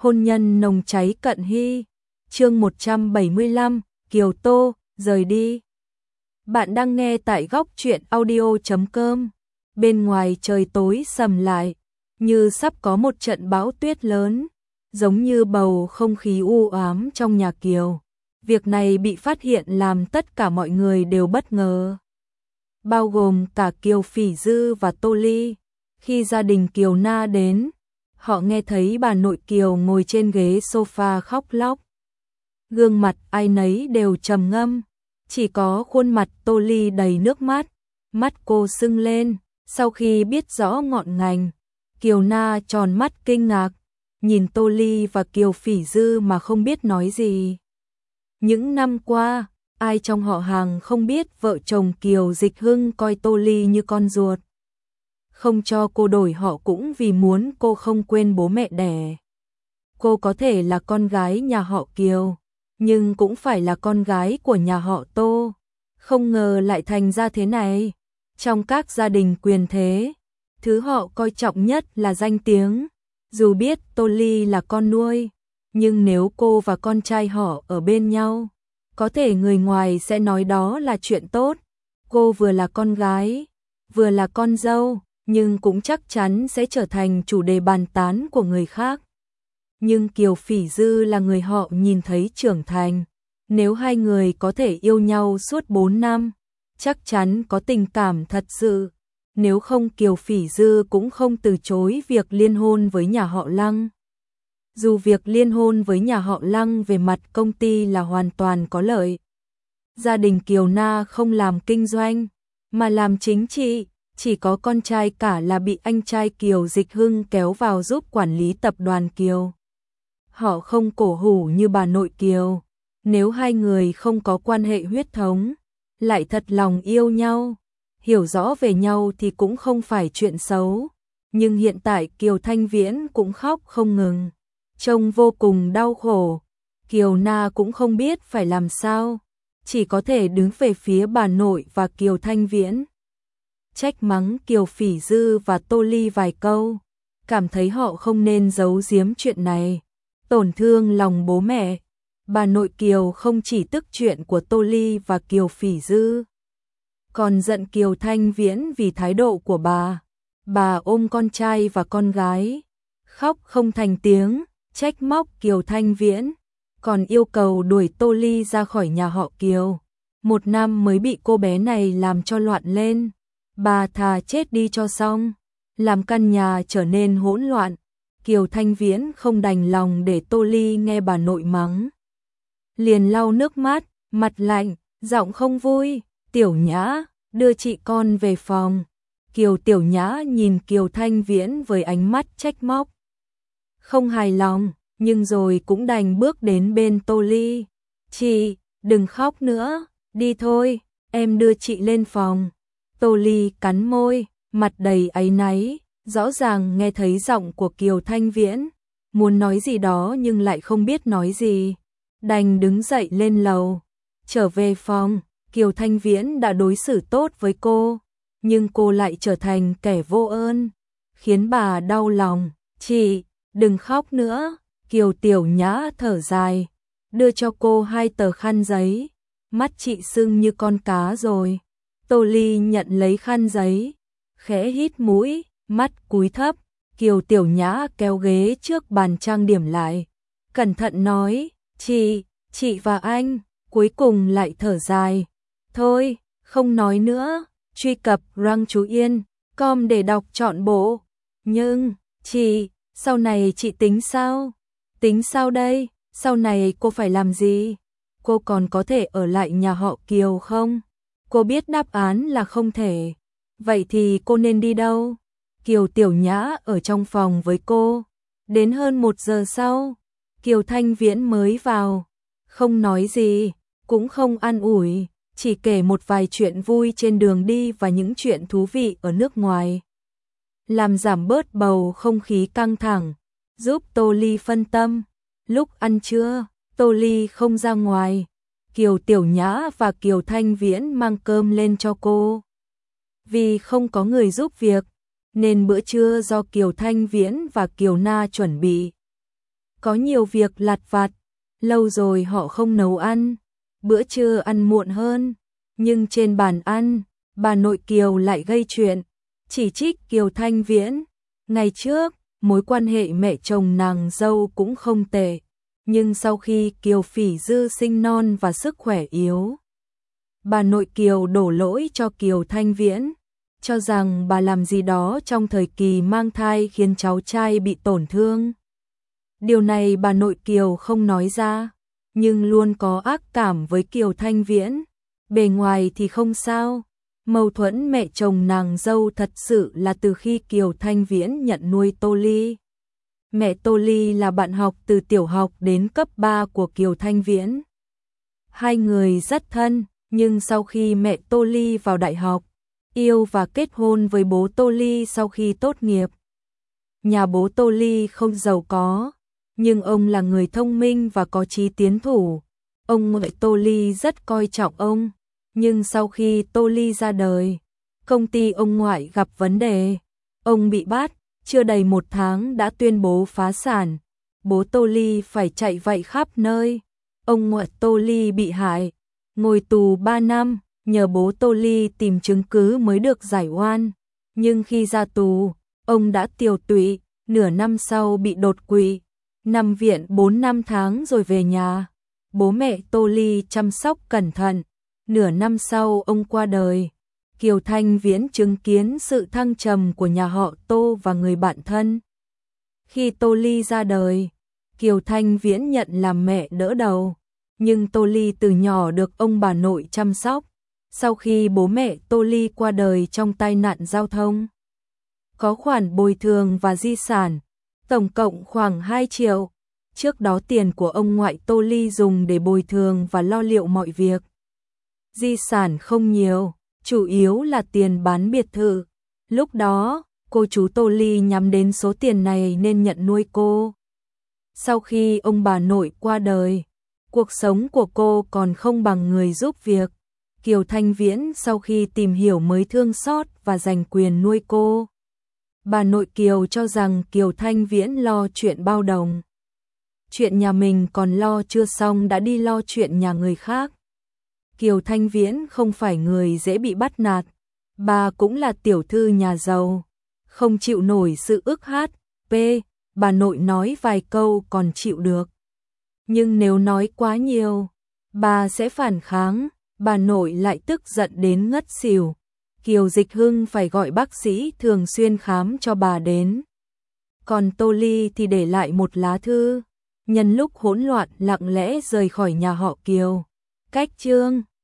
Hôn nhân nồng cháy cận hy. Chương 175, Kiều Tô, rời đi. Bạn đang nghe tại góc truyện audio.com. Bên ngoài trời tối sầm lại, như sắp có một trận bão tuyết lớn, giống như bầu không khí u ám trong nhà Kiều. Việc này bị phát hiện làm tất cả mọi người đều bất ngờ, bao gồm cả Kiều Phỉ Dư và Tô Ly. Khi gia đình Kiều Na đến, họ nghe thấy bà nội Kiều ngồi trên ghế sofa khóc lóc. Gương mặt ai nấy đều trầm ngâm, chỉ có khuôn mặt Tô Ly đầy nước mắt, mắt cô sưng lên. Sau khi biết rõ ngọn ngành, Kiều Na tròn mắt kinh ngạc, nhìn Tô Ly và Kiều Phỉ Dư mà không biết nói gì. Những năm qua, ai trong họ hàng không biết vợ chồng Kiều Dịch Hưng coi Tô Ly như con ruột. Không cho cô đổi họ cũng vì muốn cô không quên bố mẹ đẻ. Cô có thể là con gái nhà họ Kiều, nhưng cũng phải là con gái của nhà họ Tô. Không ngờ lại thành ra thế này. Trong các gia đình quyền thế, thứ họ coi trọng nhất là danh tiếng. Dù biết Tô Ly là con nuôi, nhưng nếu cô và con trai họ ở bên nhau, có thể người ngoài sẽ nói đó là chuyện tốt. Cô vừa là con gái, vừa là con dâu, nhưng cũng chắc chắn sẽ trở thành chủ đề bàn tán của người khác. Nhưng Kiều Phỉ Dư là người họ nhìn thấy trưởng thành. Nếu hai người có thể yêu nhau suốt 4 năm, chắc chắn có tình cảm thật sự. Nếu không Kiều Phỉ Dư cũng không từ chối việc liên hôn với nhà họ Lăng. Dù việc liên hôn với nhà họ Lăng về mặt công ty là hoàn toàn có lợi. Gia đình Kiều Na không làm kinh doanh, mà làm chính trị. Chỉ có con trai cả là bị anh trai Kiều Dịch Hưng kéo vào giúp quản lý tập đoàn Kiều. Họ không cổ hủ như bà nội Kiều. Nếu hai người không có quan hệ huyết thống, lại thật lòng yêu nhau, hiểu rõ về nhau thì cũng không phải chuyện xấu. Nhưng hiện tại Kiều Thanh Viễn cũng khóc không ngừng, trông vô cùng đau khổ. Kiều Na cũng không biết phải làm sao, chỉ có thể đứng về phía bà nội và Kiều Thanh Viễn. Trách mắng Kiều Phỉ Dư và Tô Ly vài câu, cảm thấy họ không nên giấu giếm chuyện này, tổn thương lòng bố mẹ. Bà nội Kiều không chỉ tức chuyện của Tô Ly và Kiều Phỉ Dư, còn giận Kiều Thanh Viễn vì thái độ của bà. Bà ôm con trai và con gái, khóc không thành tiếng, trách móc Kiều Thanh Viễn, còn yêu cầu đuổi Tô Ly ra khỏi nhà họ Kiều. 1 năm mới bị cô bé này làm cho loạn lên. Bà thà chết đi cho xong, làm căn nhà trở nên hỗn loạn. Kiều Thanh Viễn không đành lòng để Tô Ly nghe bà nội mắng, liền lau nước mắt, mặt lạnh, giọng không vui. Tiểu Nhã, đưa chị con về phòng. Kiều Tiểu Nhã nhìn Kiều Thanh Viễn với ánh mắt trách móc, không hài lòng, nhưng rồi cũng đành bước đến bên Tô Ly. Chị, đừng khóc nữa, đi thôi, em đưa chị lên phòng. Tô Ly cắn môi, mặt đầy áy náy, rõ ràng nghe thấy giọng của Kiều Thanh Viễn, muốn nói gì đó nhưng lại không biết nói gì, đành đứng dậy lên lầu. Trở về phòng, Kiều Thanh Viễn đã đối xử tốt với cô, nhưng cô lại trở thành kẻ vô ơn, khiến bà đau lòng. Chị, đừng khóc nữa. Kiều Tiểu Nhã thở dài, đưa cho cô 2 tờ khăn giấy. Mắt chị sưng như con cá rồi. Tô Ly nhận lấy khăn giấy, khẽ hít mũi, mắt cúi thấp. Kiều Tiểu Nhã kéo ghế trước bàn trang điểm lại, cẩn thận nói, chị và anh. Cuối cùng lại thở dài, thôi, không nói nữa. Truy cập Răng Chú Yên.com để đọc trọn bộ. Nhưng, chị, sau này chị tính sao? Tính sao đây? Sau này cô phải làm gì? Cô còn có thể ở lại nhà họ Kiều không? Cô biết đáp án là không thể. Vậy thì cô nên đi đâu? Kiều Tiểu Nhã ở trong phòng với cô. Đến hơn 1 giờ sau, Kiều Thanh Viễn mới vào. Không nói gì, cũng không an ủi, chỉ kể một vài chuyện vui trên đường đi và những chuyện thú vị ở nước ngoài. Làm giảm bớt bầu không khí căng thẳng, giúp Tô Ly phân tâm. Lúc ăn trưa, Tô Ly không ra ngoài. Kiều Tiểu Nhã và Kiều Thanh Viễn mang cơm lên cho cô. Vì không có người giúp việc, nên bữa trưa do Kiều Thanh Viễn và Kiều Na chuẩn bị. có nhiều việc lặt vặt, lâu rồi họ không nấu ăn, bữa trưa ăn muộn hơn, nhưng trên bàn ăn, bà nội Kiều lại gây chuyện, chỉ trích Kiều Thanh Viễn. Ngày trước, mối quan hệ mẹ chồng nàng dâu cũng không tệ, nhưng sau khi Kiều Phỉ Dư sinh non và sức khỏe yếu, bà nội Kiều đổ lỗi cho Kiều Thanh Viễn, cho rằng bà làm gì đó trong thời kỳ mang thai khiến cháu trai bị tổn thương. Điều này bà nội Kiều không nói ra, nhưng luôn có ác cảm với Kiều Thanh Viễn. Bề ngoài thì không sao, mâu thuẫn mẹ chồng nàng dâu thật sự là từ khi Kiều Thanh Viễn nhận nuôi Tô Ly. Mẹ Tô Ly là bạn học từ tiểu học đến cấp 3 của Kiều Thanh Viễn. Hai người rất thân, nhưng sau khi mẹ Tô Ly vào đại học, yêu và kết hôn với bố Tô Ly sau khi tốt nghiệp. Nhà bố Tô Ly không giàu có, nhưng ông là người thông minh và có chí tiến thủ. Ông ngoại Tô Ly rất coi trọng ông, nhưng sau khi Tô Ly ra đời, công ty ông ngoại gặp vấn đề. Ông bị bắt, chưa đầy 1 tháng đã tuyên bố phá sản. Bố Tô Ly phải chạy vạy khắp nơi. Ông ngoại Tô Ly bị hại, ngồi tù 3 năm, nhờ bố Tô Ly tìm chứng cứ mới được giải oan. Nhưng khi ra tù, ông đã tiều tụy, nửa năm sau bị đột quỵ, nằm viện 4 năm tháng rồi về nhà. Bố mẹ Tô Ly chăm sóc cẩn thận, nửa năm sau ông qua đời. Kiều Thanh Viễn chứng kiến sự thăng trầm của nhà họ Tô và người bạn thân. Khi Tô Ly ra đời, Kiều Thanh Viễn nhận làm mẹ đỡ đầu, nhưng Tô Ly từ nhỏ được ông bà nội chăm sóc. Sau khi bố mẹ Tô Ly qua đời trong tai nạn giao thông, có khoản bồi thường và di sản, tổng cộng khoảng 2 triệu. Trước đó tiền của ông ngoại Tô Ly dùng để bồi thường và lo liệu mọi việc. Di sản không nhiều, chủ yếu là tiền bán biệt thự. Lúc đó, cô chú Tô Ly nhắm đến số tiền này nên nhận nuôi cô. Sau khi ông bà nội qua đời, cuộc sống của cô còn không bằng người giúp việc. Kiều Thanh Viễn sau khi tìm hiểu mới thương xót và giành quyền nuôi cô. Bà nội Kiều cho rằng Kiều Thanh Viễn lo chuyện bao đồng. Chuyện nhà mình còn lo chưa xong đã đi lo chuyện nhà người khác. Kiều Thanh Viễn không phải người dễ bị bắt nạt, bà cũng là tiểu thư nhà giàu, không chịu nổi sự ức hát, bà nội nói vài câu còn chịu được. Nhưng nếu nói quá nhiều, bà sẽ phản kháng, bà nội lại tức giận đến ngất xỉu. Kiều Dịch Hưng phải gọi bác sĩ thường xuyên khám cho bà đến. Còn Tô Ly thì để lại một lá thư, nhân lúc hỗn loạn lặng lẽ rời khỏi nhà họ Kiều. Cách chương